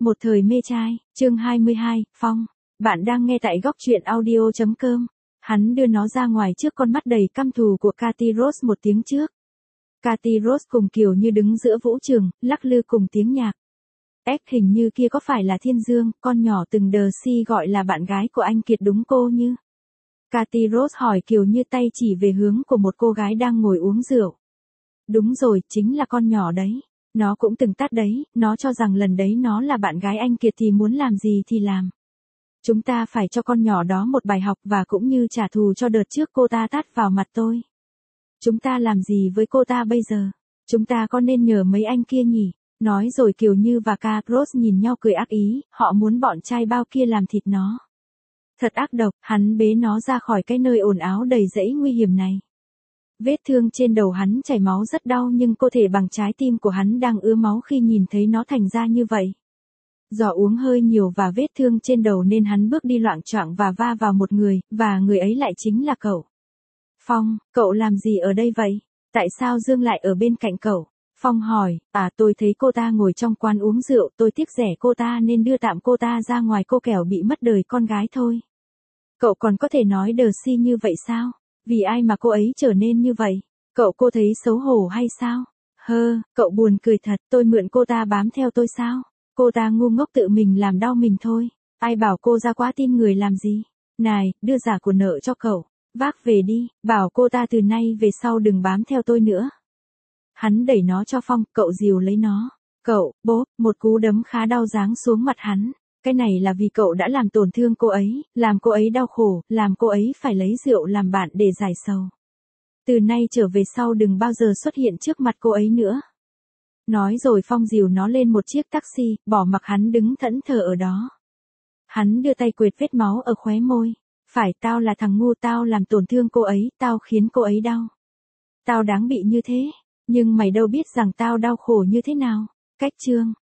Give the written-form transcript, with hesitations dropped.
Một thời mê trai, chương 22, Phong. Bạn đang nghe tại góc truyện audio.com. Hắn đưa nó ra ngoài trước con mắt đầy căm thù của Cathy Rose một tiếng trước. Cathy Rose cùng Kiều Như đứng giữa vũ trường, lắc lư cùng tiếng nhạc. Hình như kia có phải là Thiên Dương, con nhỏ từng đờ si gọi là bạn gái của anh Kiệt đúng cô Như? Cathy Rose hỏi Kiều Như tay chỉ về hướng của một cô gái đang ngồi uống rượu. Đúng rồi, chính là con nhỏ đấy. Nó cũng từng tát đấy, nó cho rằng lần đấy nó là bạn gái anh Kiệt thì muốn làm gì thì làm. Chúng ta phải cho con nhỏ đó một bài học và cũng như trả thù cho đợt trước cô ta tát vào mặt tôi. Chúng ta làm gì với cô ta bây giờ? Chúng ta có nên nhờ mấy anh kia nhỉ? Nói rồi Kiều Như và Cathy Rose nhìn nhau cười ác ý, họ muốn bọn trai bao kia làm thịt nó. Thật ác độc, hắn bế nó ra khỏi cái nơi ồn ào đầy rẫy nguy hiểm này. Vết thương trên đầu hắn chảy máu rất đau nhưng cơ thể bằng trái tim của hắn đang ứa máu khi nhìn thấy nó thành ra như vậy. Do uống hơi nhiều và vết thương trên đầu nên hắn bước đi loạng choạng và va vào một người, và người ấy lại chính là cậu. Phong, cậu làm gì ở đây vậy? Tại sao Dương lại ở bên cạnh cậu? Phong hỏi, tôi thấy cô ta ngồi trong quán uống rượu, tôi tiếc rẻ cô ta nên đưa tạm cô ta ra ngoài, cô kẻo bị mất đời con gái thôi. Cậu còn có thể nói đờ si như vậy sao? Vì ai mà cô ấy trở nên như vậy? Cô thấy xấu hổ hay sao? Cậu buồn cười thật, tôi mượn cô ta bám theo tôi sao? Cô ta ngu ngốc tự mình làm đau mình thôi. Ai bảo cô ra quá tin người làm gì? Này, đưa giả của nợ cho cậu. Vác về đi, bảo cô ta từ nay về sau đừng bám theo tôi nữa. Hắn đẩy nó cho Phong, cậu dìu lấy nó. Bốp, một cú đấm khá đau giáng xuống mặt hắn. Cái này là vì cậu đã làm tổn thương cô ấy, làm cô ấy đau khổ, làm cô ấy phải lấy rượu làm bạn để giải sầu. Từ nay trở về sau đừng bao giờ xuất hiện trước mặt cô ấy nữa. Nói rồi Phong dìu nó lên một chiếc taxi, bỏ mặc hắn đứng thẫn thờ ở đó. Hắn đưa tay quệt vết máu ở khóe môi. Phải, tao là thằng ngu, tao làm tổn thương cô ấy, tao khiến cô ấy đau. Tao đáng bị như thế, nhưng mày đâu biết rằng tao đau khổ như thế nào. Cách chương.